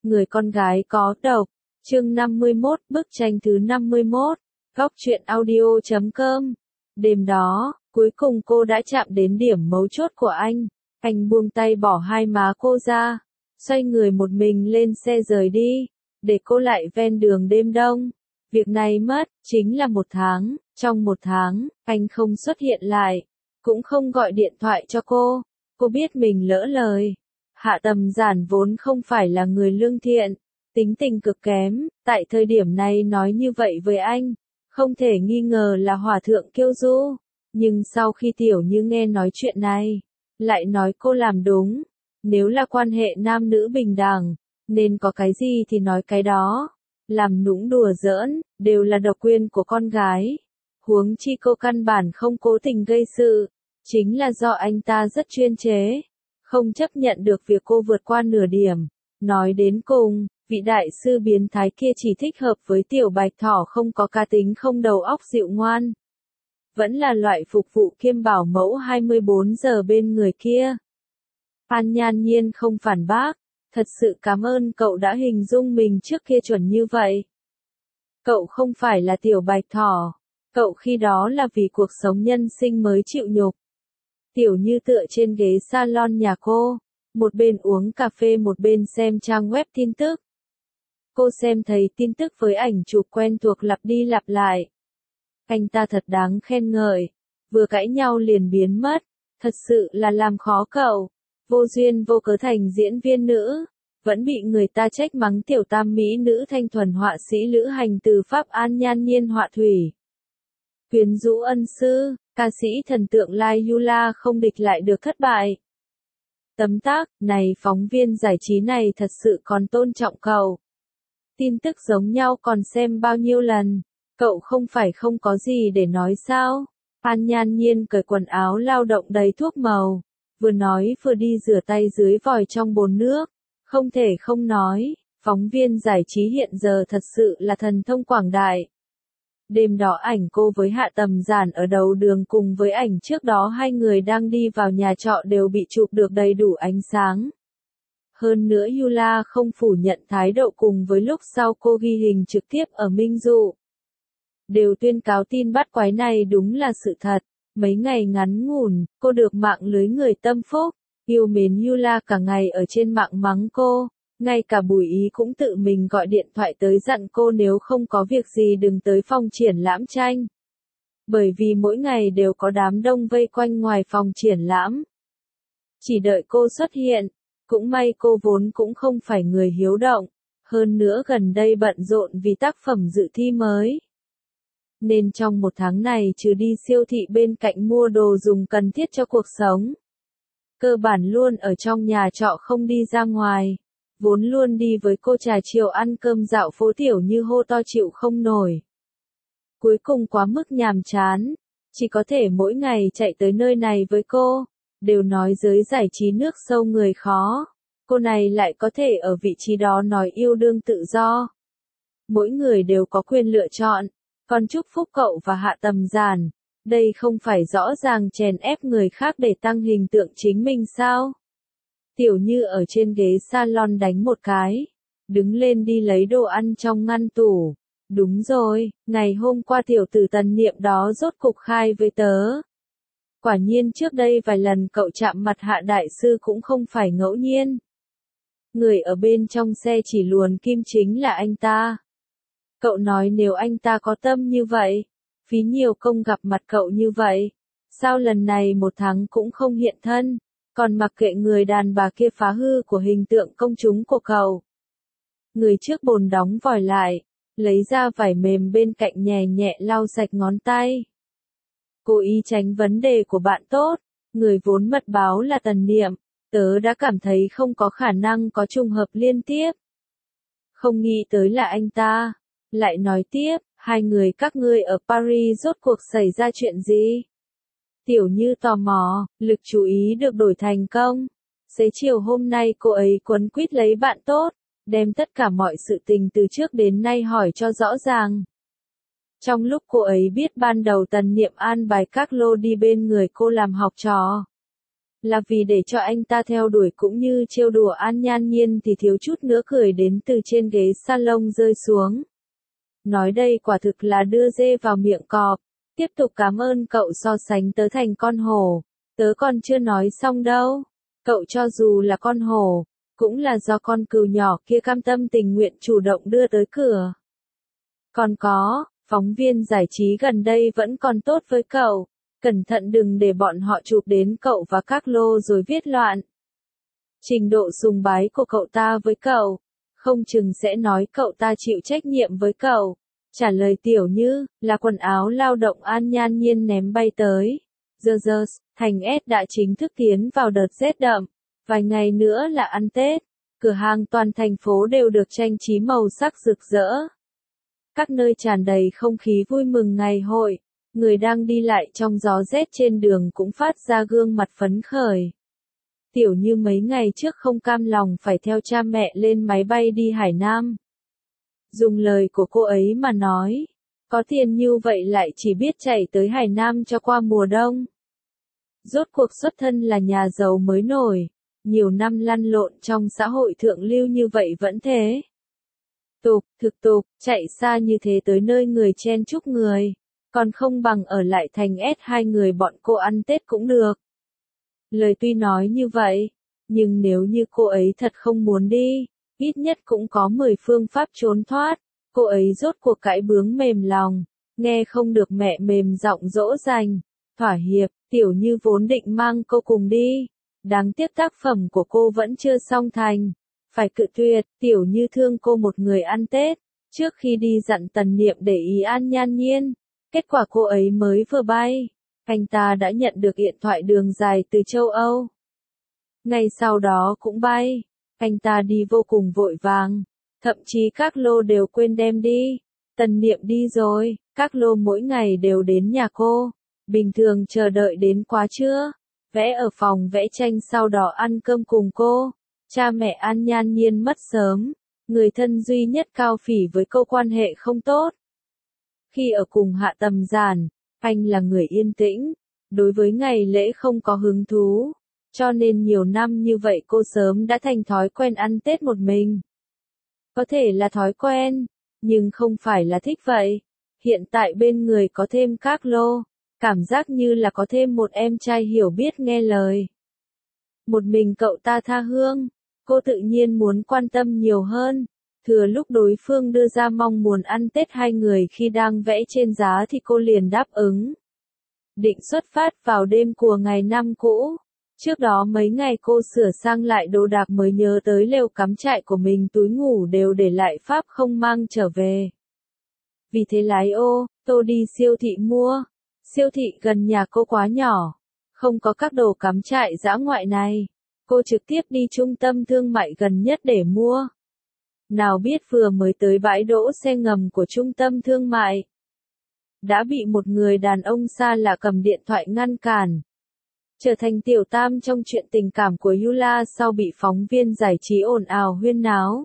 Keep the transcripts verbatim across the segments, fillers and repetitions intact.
Người con gái có độc. Chương năm mươi mốt, bức tranh thứ năm mươi mốt. Góc truyện audio chấm com. Đêm đó, cuối cùng cô đã chạm đến điểm mấu chốt của anh. Anh buông tay bỏ hai má cô ra, xoay người một mình lên xe rời đi, để cô lại ven đường đêm đông. Việc này mất, chính là một tháng. Trong một tháng, anh không xuất hiện lại, cũng không gọi điện thoại cho cô. Cô biết mình lỡ lời. Hạ Tầm Giản vốn không phải là người lương thiện, tính tình cực kém, tại thời điểm này nói như vậy với anh, không thể nghi ngờ là hòa thượng kiêu du. Nhưng sau khi Tiểu Như nghe nói chuyện này, lại nói cô làm đúng. Nếu là quan hệ nam nữ bình đẳng, nên có cái gì thì nói cái đó. Làm nũng đùa giỡn, đều là độc quyền của con gái. Huống chi cô căn bản không cố tình gây sự, chính là do anh ta rất chuyên chế, không chấp nhận được việc cô vượt qua nửa điểm. Nói đến cùng, vị đại sư biến thái kia chỉ thích hợp với Tiểu Bạch Thỏ không có cá tính không đầu óc dịu ngoan. Vẫn là loại phục vụ kiêm bảo mẫu hai mươi bốn giờ bên người kia. An Nhan Nhiên không phản bác, thật sự cảm ơn cậu đã hình dung mình trước kia chuẩn như vậy. Cậu không phải là Tiểu Bạch Thỏ, cậu khi đó là vì cuộc sống nhân sinh mới chịu nhục. Tiểu Như tựa trên ghế salon nhà cô, một bên uống cà phê một bên xem trang web tin tức. Cô xem thấy tin tức với ảnh chụp quen thuộc lặp đi lặp lại. Anh ta thật đáng khen ngợi, vừa cãi nhau liền biến mất, thật sự là làm khó cậu. Vô duyên vô cớ thành diễn viên nữ, vẫn bị người ta trách mắng tiểu tam mỹ nữ thanh thuần họa sĩ lữ hành từ Pháp An Nhan Nhiên họa thủy. Quyến rũ ân sư, ca sĩ thần tượng Lai Yula không địch lại được thất bại. Tấm tắc, này phóng viên giải trí này thật sự còn tôn trọng cậu. Tin tức giống nhau còn xem bao nhiêu lần, cậu không phải không có gì để nói sao? An Nhan Nhiên cởi quần áo lao động đầy thuốc màu, vừa nói vừa đi rửa tay dưới vòi trong bồn nước. Không thể không nói, phóng viên giải trí hiện giờ thật sự là thần thông quảng đại. Đêm đó ảnh cô với Hạ Tầm Giản ở đầu đường cùng với ảnh trước đó hai người đang đi vào nhà trọ đều bị chụp được đầy đủ ánh sáng. Hơn nữa Yula không phủ nhận thái độ cùng với lúc sau cô ghi hình trực tiếp ở Minh Dụ. Đều tuyên cáo tin bắt quái này đúng là sự thật. Mấy ngày ngắn ngủn, cô được mạng lưới người tâm phúc, yêu mến Yula cả ngày ở trên mạng mắng cô. Ngay cả Bùi Ý cũng tự mình gọi điện thoại tới dặn cô nếu không có việc gì đừng tới phòng triển lãm tranh. Bởi vì mỗi ngày đều có đám đông vây quanh ngoài phòng triển lãm. Chỉ đợi cô xuất hiện, cũng may cô vốn cũng không phải người hiếu động, hơn nữa gần đây bận rộn vì tác phẩm dự thi mới. Nên trong một tháng này trừ đi siêu thị bên cạnh mua đồ dùng cần thiết cho cuộc sống. Cơ bản luôn ở trong nhà trọ không đi ra ngoài. Vốn luôn đi với cô trà chiều ăn cơm dạo phố Tiểu Như hô to chịu không nổi. Cuối cùng quá mức nhàm chán, chỉ có thể mỗi ngày chạy tới nơi này với cô, đều nói giới giải trí nước sâu người khó. Cô này lại có thể ở vị trí đó nói yêu đương tự do. Mỗi người đều có quyền lựa chọn, còn chúc phúc cậu và Hạ Tầm Giản, đây không phải rõ ràng chèn ép người khác để tăng hình tượng chính mình sao? Tiểu Như ở trên ghế salon đánh một cái, đứng lên đi lấy đồ ăn trong ngăn tủ. Đúng rồi, ngày hôm qua tiểu tử Tần Niệm đó rốt cục khai với tớ. Quả nhiên trước đây vài lần cậu chạm mặt Hạ đại sư cũng không phải ngẫu nhiên. Người ở bên trong xe chỉ luồn kim chính là anh ta. Cậu nói nếu anh ta có tâm như vậy, phí nhiều công gặp mặt cậu như vậy, sao lần này một tháng cũng không hiện thân? Còn mặc kệ người đàn bà kia phá hư của hình tượng công chúng của cậu. Người trước bồn đóng vòi lại, lấy ra vải mềm bên cạnh nhẹ nhẹ lau sạch ngón tay. Cố ý tránh vấn đề của bạn tốt, người vốn mật báo là Tần Niệm, tớ đã cảm thấy không có khả năng có trùng hợp liên tiếp. Không nghĩ tới là anh ta, lại nói tiếp, hai người các ngươi ở Paris rốt cuộc xảy ra chuyện gì? Tiểu Như tò mò, lực chú ý được đổi thành công. Xế chiều hôm nay cô ấy quấn quýt lấy bạn tốt, đem tất cả mọi sự tình từ trước đến nay hỏi cho rõ ràng. Trong lúc cô ấy biết ban đầu Tần Niệm an bài các lô đi bên người cô làm học trò. là vì để cho anh ta theo đuổi cũng như trêu đùa An Nhan Nhiên thì thiếu chút nữa cười đến từ trên ghế salon rơi xuống. Nói đây quả thực là đưa dê vào miệng cọp. Tiếp tục cảm ơn cậu so sánh tớ thành con hổ. Tớ còn chưa nói xong đâu. Cậu cho dù là con hổ, cũng là do con cừu nhỏ kia cam tâm tình nguyện chủ động đưa tới cửa. Còn có, phóng viên giải trí gần đây vẫn còn tốt với cậu. Cẩn thận đừng để bọn họ chụp đến cậu và các lô rồi viết loạn. Trình độ sùng bái của cậu ta với cậu, không chừng sẽ nói cậu ta chịu trách nhiệm với cậu. Trả lời Tiểu Như, là quần áo lao động An Nhan Nhiên ném bay tới. Giờ giờ, thành S đã chính thức tiến vào đợt rét đậm. Vài ngày nữa là ăn Tết. Cửa hàng toàn thành phố đều được trang trí màu sắc rực rỡ. Các nơi tràn đầy không khí vui mừng ngày hội. Người đang đi lại trong gió rét trên đường cũng phát ra gương mặt phấn khởi. Tiểu Như mấy ngày trước không cam lòng phải theo cha mẹ lên máy bay đi Hải Nam. Dùng lời của cô ấy mà nói, có tiền như vậy lại chỉ biết chạy tới Hải Nam cho qua mùa đông. Rốt cuộc xuất thân là nhà giàu mới nổi, nhiều năm lăn lộn trong xã hội thượng lưu như vậy vẫn thế. Tục, thực tục, chạy xa như thế tới nơi người chen chúc người, còn không bằng ở lại thành S hai người bọn cô ăn Tết cũng được. Lời tuy nói như vậy, nhưng nếu như cô ấy thật không muốn đi, ít nhất cũng có mười phương pháp trốn thoát. Cô ấy rốt cuộc cãi bướng mềm lòng, nghe không được mẹ mềm giọng dỗ dành, thỏa hiệp. Tiểu Như vốn định mang cô cùng đi, đáng tiếc tác phẩm của cô vẫn chưa xong thành, phải cự tuyệt. Tiểu Như thương cô một người ăn Tết, trước khi đi dặn Tần Niệm để ý An Nhan Nhiên, kết quả cô ấy mới vừa bay, anh ta đã nhận được điện thoại đường dài từ châu Âu. Ngày sau đó cũng bay, anh ta đi vô cùng vội vàng, thậm chí các lô đều quên đem đi. Tần Niệm đi rồi, các lô mỗi ngày đều đến nhà cô, bình thường chờ đợi đến quá trưa, vẽ ở phòng vẽ tranh sau đó ăn cơm cùng cô. Cha mẹ An Nhan Nhiên mất sớm, người thân duy nhất Cao Phỉ với cô quan hệ không tốt. Khi ở cùng Hạ Tầm Giản, anh là người yên tĩnh, đối với ngày lễ không có hứng thú, cho nên nhiều năm như vậy cô sớm đã thành thói quen ăn Tết một mình. Có thể là thói quen, nhưng không phải là thích vậy. Hiện tại bên người có thêm các lô, cảm giác như là có thêm một em trai hiểu biết nghe lời. Một mình cậu ta tha hương, cô tự nhiên muốn quan tâm nhiều hơn. Thừa lúc đối phương đưa ra mong muốn ăn Tết hai người khi đang vẽ trên giá thì cô liền đáp ứng. Định xuất phát vào đêm của ngày năm cũ. Trước đó mấy ngày cô sửa sang lại đồ đạc mới nhớ tới lều cắm trại của mình, túi ngủ đều để lại Pháp không mang trở về. Vì thế lái ô tô đi siêu thị mua. Siêu thị gần nhà cô quá nhỏ, không có các đồ cắm trại dã ngoại này. Cô trực tiếp đi trung tâm thương mại gần nhất để mua. Nào biết vừa mới tới bãi đỗ xe ngầm của trung tâm thương mại, đã bị một người đàn ông xa lạ cầm điện thoại ngăn cản. Trở thành tiểu tam trong chuyện tình cảm của Yula sau bị phóng viên giải trí ồn ào huyên náo.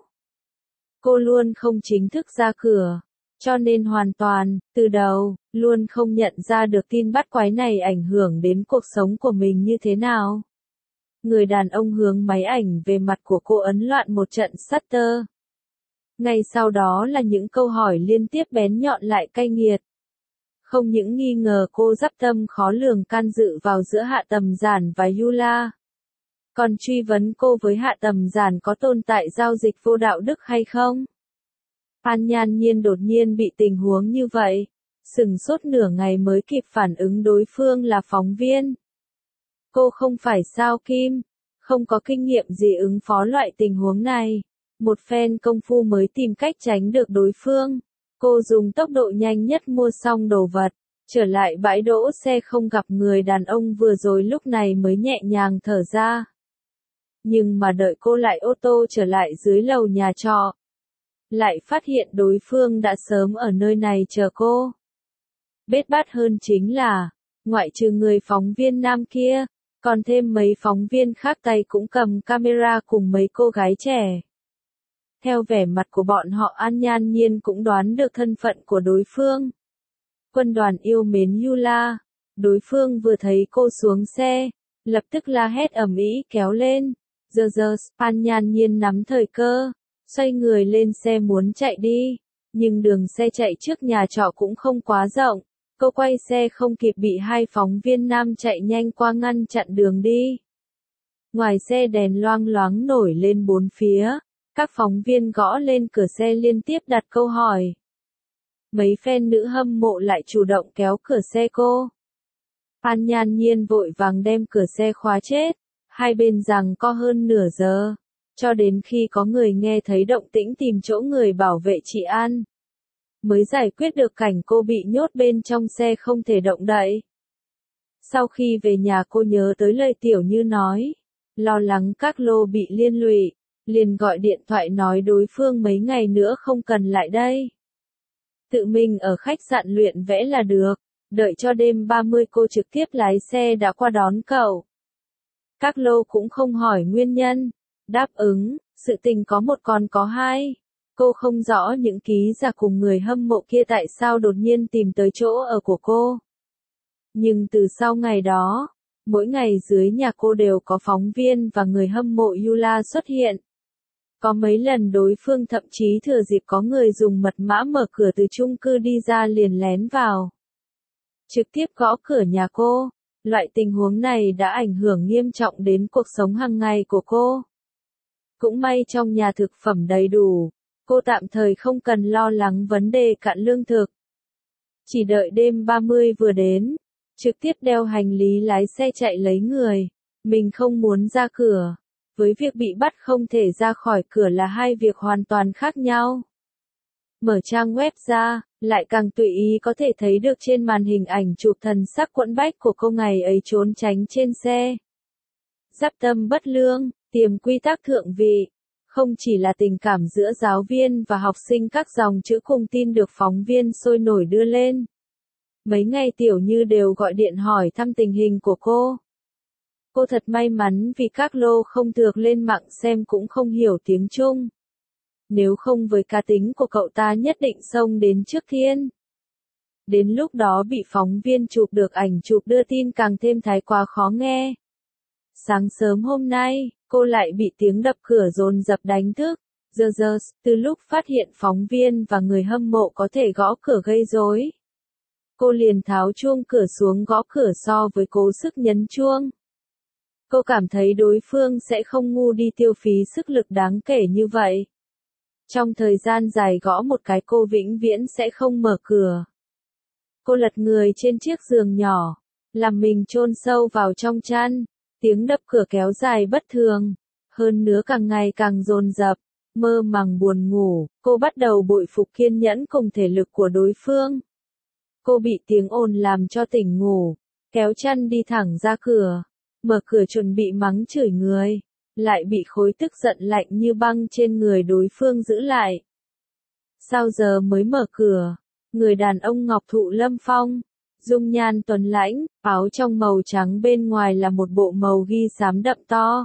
Cô luôn không chính thức ra cửa, cho nên hoàn toàn, từ đầu, luôn không nhận ra được tin bắt quái này ảnh hưởng đến cuộc sống của mình như thế nào. Người đàn ông hướng máy ảnh về mặt của cô ấn loạn một trận shutter. Ngay sau đó là những câu hỏi liên tiếp bén nhọn lại cay nghiệt. Không những nghi ngờ cô dắp tâm khó lường can dự vào giữa Hạ Tầm Giản và Yula, còn truy vấn cô với Hạ Tầm Giản có tồn tại giao dịch vô đạo đức hay không. An Nhan Nhiên đột nhiên bị tình huống như vậy, sửng sốt nửa ngày mới kịp phản ứng đối phương là phóng viên. Cô không phải sao Kim, không có kinh nghiệm gì ứng phó loại tình huống này. Một phen công phu mới tìm cách tránh được đối phương. Cô dùng tốc độ nhanh nhất mua xong đồ vật, trở lại bãi đỗ xe không gặp người đàn ông vừa rồi, lúc này mới nhẹ nhàng thở ra. Nhưng mà đợi cô lại ô tô trở lại dưới lầu nhà trọ, lại phát hiện đối phương đã sớm ở nơi này chờ cô. Bết bát hơn chính là, ngoại trừ người phóng viên nam kia, còn thêm mấy phóng viên khác tay cũng cầm camera cùng mấy cô gái trẻ. Theo vẻ mặt của bọn họ, An Nhan Nhiên cũng đoán được thân phận của đối phương. Quân đoàn yêu mến Yula. Đối phương vừa thấy cô xuống xe, lập tức la hét ầm ĩ kéo lên. Giờ giờ Span nhan nhiên nắm thời cơ, xoay người lên xe muốn chạy đi, nhưng đường xe chạy trước nhà trọ cũng không quá rộng, cô quay xe không kịp bị hai phóng viên nam chạy nhanh qua ngăn chặn đường đi. Ngoài xe đèn loang loáng nổi lên bốn phía, các phóng viên gõ lên cửa xe liên tiếp đặt câu hỏi. Mấy fan nữ hâm mộ lại chủ động kéo cửa xe cô. Phan Nhan Nhiên vội vàng đem cửa xe khóa chết, hai bên giằng co hơn nửa giờ, cho đến khi có người nghe thấy động tĩnh tìm chỗ người bảo vệ trị an, mới giải quyết được cảnh cô bị nhốt bên trong xe không thể động đậy. Sau khi về nhà cô nhớ tới lời Tiểu Như nói, lo lắng các lô bị liên lụy, liền gọi điện thoại nói đối phương mấy ngày nữa không cần lại đây. Tự mình ở khách sạn luyện vẽ là được, đợi cho đêm ba mươi cô trực tiếp lái xe đã qua đón cậu. Các lô cũng không hỏi nguyên nhân, đáp ứng, sự tình có một còn có hai. Cô không rõ những ký giả cùng người hâm mộ kia tại sao đột nhiên tìm tới chỗ ở của cô. Nhưng từ sau ngày đó, mỗi ngày dưới nhà cô đều có phóng viên và người hâm mộ Yula xuất hiện. Có mấy lần đối phương thậm chí thừa dịp có người dùng mật mã mở cửa từ chung cư đi ra liền lén vào, trực tiếp gõ cửa nhà cô. Loại tình huống này đã ảnh hưởng nghiêm trọng đến cuộc sống hàng ngày của cô. Cũng may trong nhà thực phẩm đầy đủ, cô tạm thời không cần lo lắng vấn đề cạn lương thực. Chỉ đợi đêm ba mươi vừa đến, trực tiếp đeo hành lý lái xe chạy lấy người. Mình không muốn ra cửa, với việc bị bắt không thể ra khỏi cửa là hai việc hoàn toàn khác nhau. Mở trang web ra, lại càng tùy ý có thể thấy được trên màn hình ảnh chụp thần sắc quẫn bách của cô ngày ấy trốn tránh trên xe. Giáp tâm bất lương, tiềm quy tắc thượng vị. Không chỉ là tình cảm giữa giáo viên và học sinh, các dòng chữ cùng tin được phóng viên sôi nổi đưa lên. Mấy ngày Tiểu Như đều gọi điện hỏi thăm tình hình của cô. Cô thật may mắn vì các lô không được lên mạng xem cũng không hiểu tiếng Trung. Nếu không với cá tính của cậu ta nhất định xông đến trước thiên. Đến lúc đó bị phóng viên chụp được ảnh chụp đưa tin càng thêm thái quá khó nghe. Sáng sớm hôm nay, cô lại bị tiếng đập cửa dồn dập đánh thức. Giờ giờ, từ lúc phát hiện phóng viên và người hâm mộ có thể gõ cửa gây rối, cô liền tháo chuông cửa xuống gõ cửa so với cố sức nhấn chuông. Cô cảm thấy đối phương sẽ không ngu đi tiêu phí sức lực đáng kể như vậy. Trong thời gian dài gõ một cái cô vĩnh viễn sẽ không mở cửa. Cô lật người trên chiếc giường nhỏ, làm mình chôn sâu vào trong chăn, tiếng đập cửa kéo dài bất thường, hơn nữa càng ngày càng dồn dập, mơ màng buồn ngủ, cô bắt đầu bội phục kiên nhẫn cùng thể lực của đối phương. Cô bị tiếng ồn làm cho tỉnh ngủ, kéo chăn đi thẳng ra cửa, mở cửa chuẩn bị mắng chửi người, lại bị khối tức giận lạnh như băng trên người đối phương giữ lại. Sao giờ mới mở cửa? Người đàn ông ngọc thụ lâm phong, dung nhan tuấn lãnh, áo trong màu trắng bên ngoài là một bộ màu ghi xám đậm to.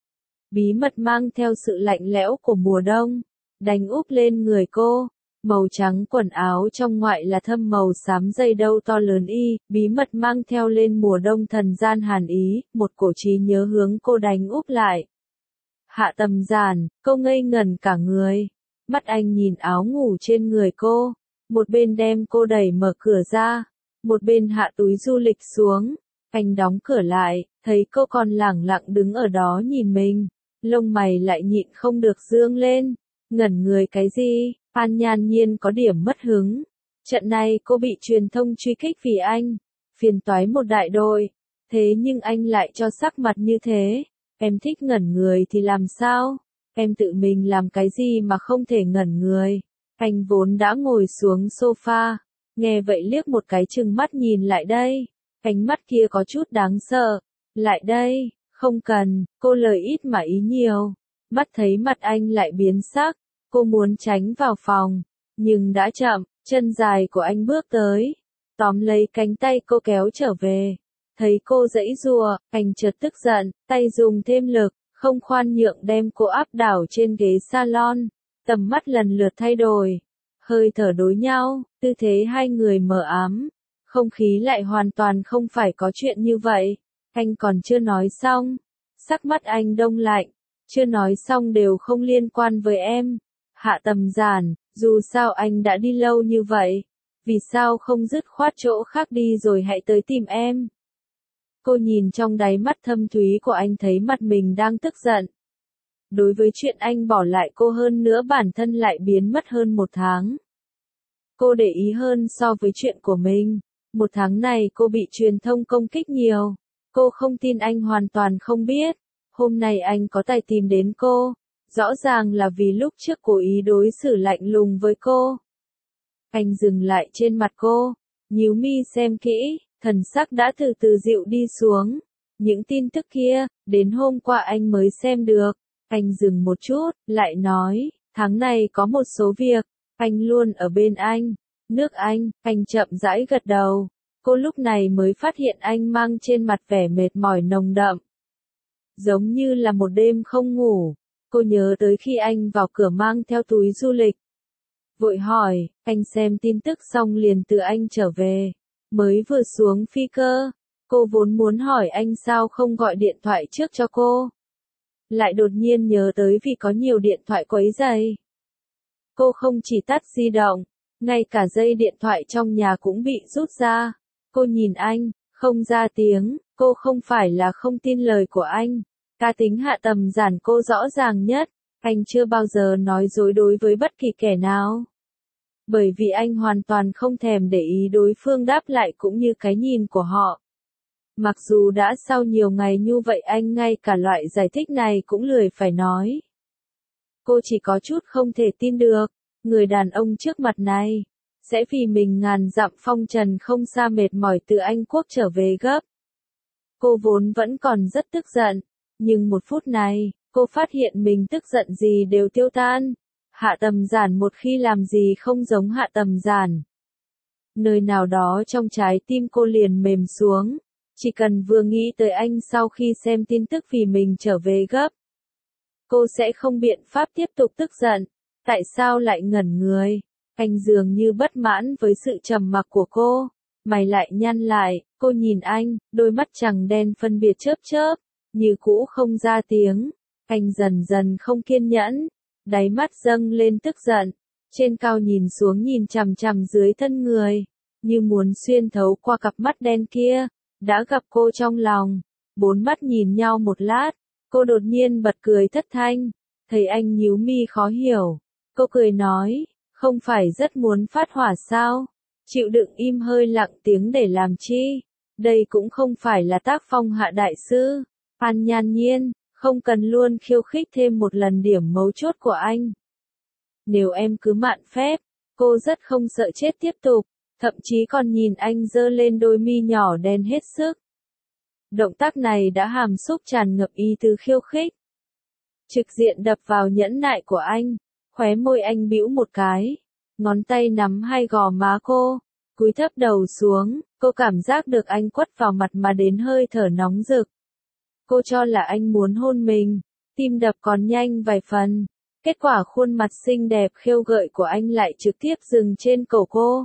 Bí mật mang theo sự lạnh lẽo của mùa đông, đánh úp lên người cô. Màu trắng quần áo trong ngoại là thâm màu xám dây đâu to lớn y, bí mật mang theo lên mùa đông thần gian hàn ý, một cổ trí nhớ hướng cô đánh úp lại. Hạ Tầm Giản, cô ngây ngẩn cả người. Mắt anh nhìn áo ngủ trên người cô, một bên đem cô đẩy mở cửa ra, một bên hạ túi du lịch xuống. Anh đóng cửa lại, thấy cô còn lẳng lặng đứng ở đó nhìn mình, lông mày lại nhịn không được dương lên. Ngẩn người cái gì? Phan Nhan Nhiên có điểm mất hứng. Trận này cô bị truyền thông truy kích vì anh, phiền toái một đại đội. Thế nhưng anh lại cho sắc mặt như thế. Em thích ngẩn người thì làm sao? Em tự mình làm cái gì mà không thể ngẩn người? Anh vốn đã ngồi xuống sofa, nghe vậy liếc một cái chừng mắt nhìn lại đây. Ánh mắt kia có chút đáng sợ. Lại đây, không cần, cô lời ít mà ý nhiều. Mắt thấy mặt anh lại biến sắc. Cô muốn tránh vào phòng, nhưng đã chậm, chân dài của anh bước tới, tóm lấy cánh tay cô kéo trở về. Thấy cô giãy giụa, anh chợt tức giận, tay dùng thêm lực, không khoan nhượng đem cô áp đảo trên ghế salon. Tầm mắt lần lượt thay đổi, hơi thở đối nhau, tư thế hai người mờ ám, không khí lại hoàn toàn không phải có chuyện như vậy. Anh còn chưa nói xong. Sắc mắt anh đông lạnh. Chưa nói xong đều không liên quan với em. Hạ Tầm Giản, dù sao anh đã đi lâu như vậy. Vì sao không dứt khoát chỗ khác đi rồi hãy tới tìm em? Cô nhìn trong đáy mắt thâm thúy của anh thấy mặt mình đang tức giận. Đối với chuyện anh bỏ lại cô hơn nữa bản thân lại biến mất hơn một tháng. Cô để ý hơn so với chuyện của mình. Một tháng này cô bị truyền thông công kích nhiều. Cô không tin anh hoàn toàn không biết. Hôm nay anh có tài tìm đến cô. Rõ ràng là vì lúc trước cố ý đối xử lạnh lùng với cô. Anh dừng lại trên mặt cô. Nhíu mi xem kỹ. Thần sắc đã từ từ dịu đi xuống. Những tin tức kia, đến hôm qua anh mới xem được. Anh dừng một chút, lại nói, tháng này có một số việc, anh luôn ở bên anh. Nước anh, anh chậm rãi gật đầu. Cô lúc này mới phát hiện anh mang trên mặt vẻ mệt mỏi nồng đậm. Giống như là một đêm không ngủ. Cô nhớ tới khi anh vào cửa mang theo túi du lịch. Vội hỏi, anh xem tin tức xong liền từ anh trở về. Mới vừa xuống phi cơ, cô vốn muốn hỏi anh sao không gọi điện thoại trước cho cô. Lại đột nhiên nhớ tới vì có nhiều điện thoại quấy rầy. Cô không chỉ tắt di động, ngay cả dây điện thoại trong nhà cũng bị rút ra. Cô nhìn anh, không ra tiếng, cô không phải là không tin lời của anh. Cá tính Hạ Tầm Giản cô rõ ràng nhất, anh chưa bao giờ nói dối đối với bất kỳ kẻ nào. Bởi vì anh hoàn toàn không thèm để ý đối phương đáp lại cũng như cái nhìn của họ. Mặc dù đã sau nhiều ngày như vậy anh ngay cả loại giải thích này cũng lười phải nói. Cô chỉ có chút không thể tin được, người đàn ông trước mặt này, sẽ vì mình ngàn dặm phong trần không xa mệt mỏi từ Anh Quốc trở về gấp. Cô vốn vẫn còn rất tức giận, nhưng một phút này, cô phát hiện mình tức giận gì đều tiêu tan. Hạ Tầm Giản một khi làm gì không giống Hạ Tầm Giản. Nơi nào đó trong trái tim cô liền mềm xuống. Chỉ cần vừa nghĩ tới anh sau khi xem tin tức vì mình trở về gấp. Cô sẽ không biện pháp tiếp tục tức giận. Tại sao lại ngẩn người? Anh dường như bất mãn với sự trầm mặc của cô. Mày lại nhăn lại, cô nhìn anh, đôi mắt trắng đen phân biệt chớp chớp. Như cũ không ra tiếng. Anh dần dần không kiên nhẫn. Đáy mắt dâng lên tức giận. Trên cao nhìn xuống nhìn chằm chằm dưới thân người. Như muốn xuyên thấu qua cặp mắt đen kia. Đã gặp cô trong lòng, bốn mắt nhìn nhau một lát, cô đột nhiên bật cười thất thanh, thấy anh nhíu mi khó hiểu, cô cười nói, không phải rất muốn phát hỏa sao, chịu đựng im hơi lặng tiếng để làm chi, đây cũng không phải là tác phong Hạ đại sư, An Nhan Nhiên, không cần luôn khiêu khích thêm một lần điểm mấu chốt của anh. Nếu em cứ mạn phép, cô rất không sợ chết tiếp tục. Thậm chí còn nhìn anh giơ lên đôi mi nhỏ đen hết sức. Động tác này đã hàm xúc tràn ngập ý tứ khiêu khích. Trực diện đập vào nhẫn nại của anh, khóe môi anh bĩu một cái, ngón tay nắm hai gò má cô, cúi thấp đầu xuống, cô cảm giác được anh quất vào mặt mà đến hơi thở nóng rực. Cô cho là anh muốn hôn mình, tim đập còn nhanh vài phần, kết quả khuôn mặt xinh đẹp khêu gợi của anh lại trực tiếp dừng trên cổ cô.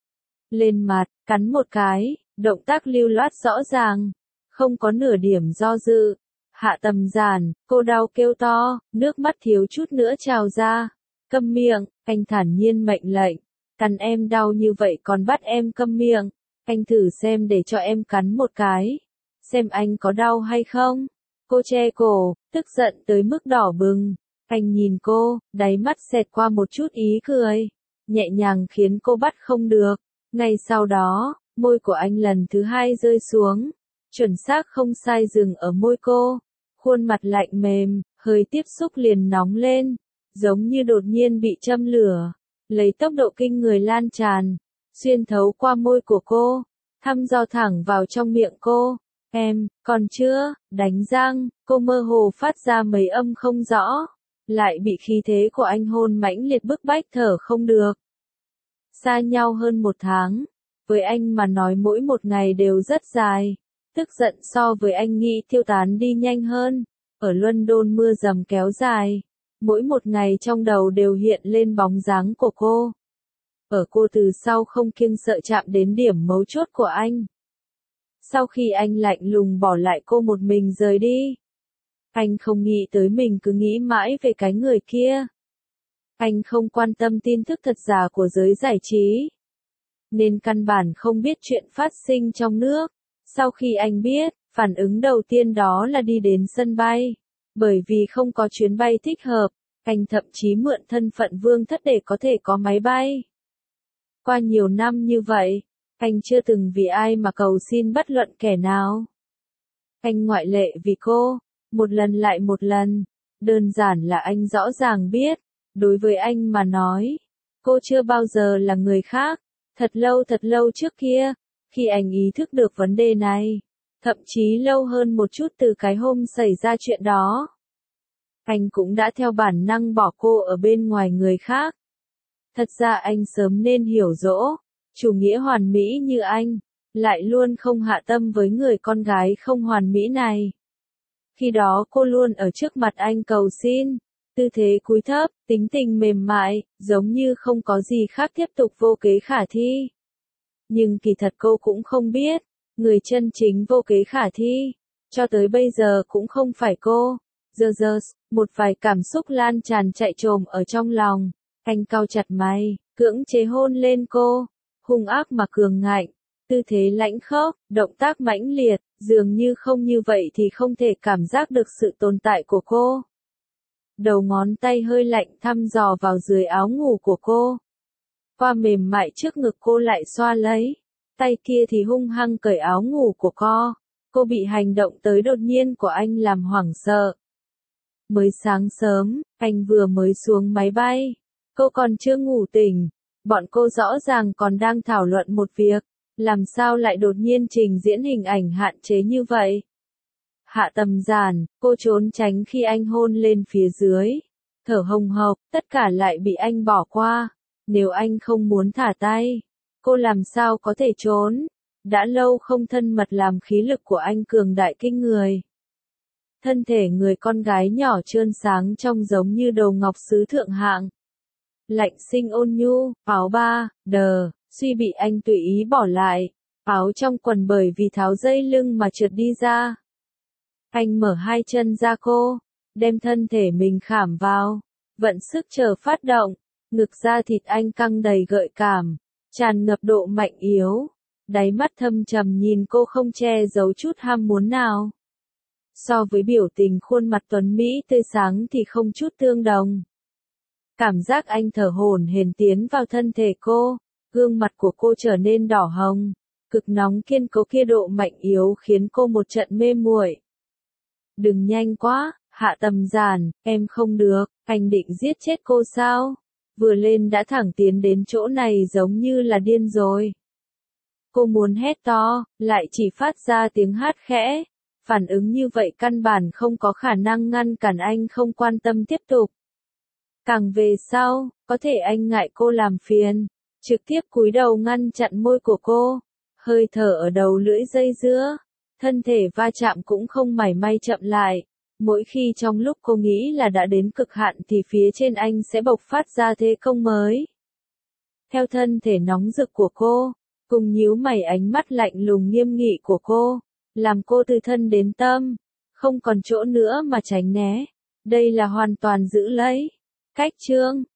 Lên mặt, cắn một cái, động tác lưu loát rõ ràng, không có nửa điểm do dự. Hạ Tầm Giản, cô đau kêu to, nước mắt thiếu chút nữa trào ra. Câm miệng, anh thản nhiên mệnh lệnh, cắn em đau như vậy còn bắt em câm miệng, anh thử xem để cho em cắn một cái, xem anh có đau hay không. Cô che cổ, tức giận tới mức đỏ bừng, anh nhìn cô, đáy mắt xẹt qua một chút ý cười, nhẹ nhàng khiến cô bắt không được. Ngay sau đó, môi của anh lần thứ hai rơi xuống, chuẩn xác không sai dừng ở môi cô, khuôn mặt lạnh mềm, hơi tiếp xúc liền nóng lên, giống như đột nhiên bị châm lửa, lấy tốc độ kinh người lan tràn, xuyên thấu qua môi của cô, thăm dò thẳng vào trong miệng cô. Em, còn chưa, đánh răng, cô mơ hồ phát ra mấy âm không rõ, lại bị khí thế của anh hôn mãnh liệt bức bách thở không được. Xa nhau hơn một tháng, với anh mà nói mỗi một ngày đều rất dài, tức giận so với anh nghĩ tiêu tán đi nhanh hơn, ở London mưa dầm kéo dài, mỗi một ngày trong đầu đều hiện lên bóng dáng của cô. Ở cô từ sau không kiêng sợ chạm đến điểm mấu chốt của anh. Sau khi anh lạnh lùng bỏ lại cô một mình rời đi, anh không nghĩ tới mình cứ nghĩ mãi về cái người kia. Anh không quan tâm tin tức thật giả của giới giải trí, nên căn bản không biết chuyện phát sinh trong nước. Sau khi anh biết, phản ứng đầu tiên đó là đi đến sân bay. Bởi vì không có chuyến bay thích hợp, anh thậm chí mượn thân phận vương thất để có thể có máy bay. Qua nhiều năm như vậy, anh chưa từng vì ai mà cầu xin bất luận kẻ nào. Anh ngoại lệ vì cô, một lần lại một lần. Đơn giản là anh rõ ràng biết, đối với anh mà nói, cô chưa bao giờ là người khác. Thật lâu thật lâu trước kia, khi anh ý thức được vấn đề này, thậm chí lâu hơn một chút từ cái hôm xảy ra chuyện đó, anh cũng đã theo bản năng bỏ cô ở bên ngoài người khác. Thật ra anh sớm nên hiểu rõ, chủ nghĩa hoàn mỹ như anh, lại luôn không hạ tâm với người con gái không hoàn mỹ này. Khi đó cô luôn ở trước mặt anh cầu xin, tư thế cúi thấp, tính tình mềm mại, giống như không có gì khác tiếp tục vô kế khả thi. Nhưng kỳ thật cô cũng không biết, người chân chính vô kế khả thi, cho tới bây giờ cũng không phải cô. Giờ giờ, một vài cảm xúc lan tràn chạy trồm ở trong lòng, anh cau chặt mày, cưỡng chế hôn lên cô, hung ác mà cường ngạnh, tư thế lãnh khốc, động tác mãnh liệt, dường như không như vậy thì không thể cảm giác được sự tồn tại của cô. Đầu ngón tay hơi lạnh thăm dò vào dưới áo ngủ của cô. Qua mềm mại trước ngực cô lại xoa lấy, tay kia thì hung hăng cởi áo ngủ của cô. Cô bị hành động tới đột nhiên của anh làm hoảng sợ. Mới sáng sớm, anh vừa mới xuống máy bay, cô còn chưa ngủ tỉnh, bọn cô rõ ràng còn đang thảo luận một việc, làm sao lại đột nhiên trình diễn hình ảnh hạn chế như vậy. Hạ Tầm Giản, cô trốn tránh khi anh hôn lên phía dưới, thở hồng hộc, tất cả lại bị anh bỏ qua. Nếu anh không muốn thả tay, cô làm sao có thể trốn. Đã lâu không thân mật làm khí lực của anh cường đại kinh người. Thân thể người con gái nhỏ trơn sáng trong giống như đầu ngọc sứ thượng hạng. Lạnh sinh ôn nhu, áo ba, đờ, suy bị anh tùy ý bỏ lại. Áo trong quần bởi vì tháo dây lưng mà trượt đi ra. Anh mở hai chân ra cô, đem thân thể mình khảm vào, vận sức chờ phát động, ngực da thịt anh căng đầy gợi cảm, tràn ngập độ mạnh yếu, đáy mắt thâm trầm nhìn cô không che giấu chút ham muốn nào. So với biểu tình khuôn mặt tuấn Mỹ tươi sáng thì không chút tương đồng. Cảm giác anh thở hổn hển tiến vào thân thể cô, gương mặt của cô trở nên đỏ hồng, cực nóng kiên cố kia độ mạnh yếu khiến cô một trận mê muội. Đừng nhanh quá, Hạ Tầm Giản, em không được, anh định giết chết cô sao? Vừa lên đã thẳng tiến đến chỗ này giống như là điên rồi. Cô muốn hét to, lại chỉ phát ra tiếng hát khẽ. Phản ứng như vậy căn bản không có khả năng ngăn cản anh không quan tâm tiếp tục. Càng về sau, có thể anh ngại cô làm phiền, trực tiếp cúi đầu ngăn chặn môi của cô, hơi thở ở đầu lưỡi dây dưa, thân thể va chạm cũng không mảy may chậm lại. Mỗi khi trong lúc cô nghĩ là đã đến cực hạn thì phía trên anh sẽ bộc phát ra thế công mới. Theo thân thể nóng rực của cô, cùng nhíu mày ánh mắt lạnh lùng nghiêm nghị của cô, làm cô từ thân đến tâm, không còn chỗ nữa mà tránh né. Đây là hoàn toàn giữ lấy. Cách chương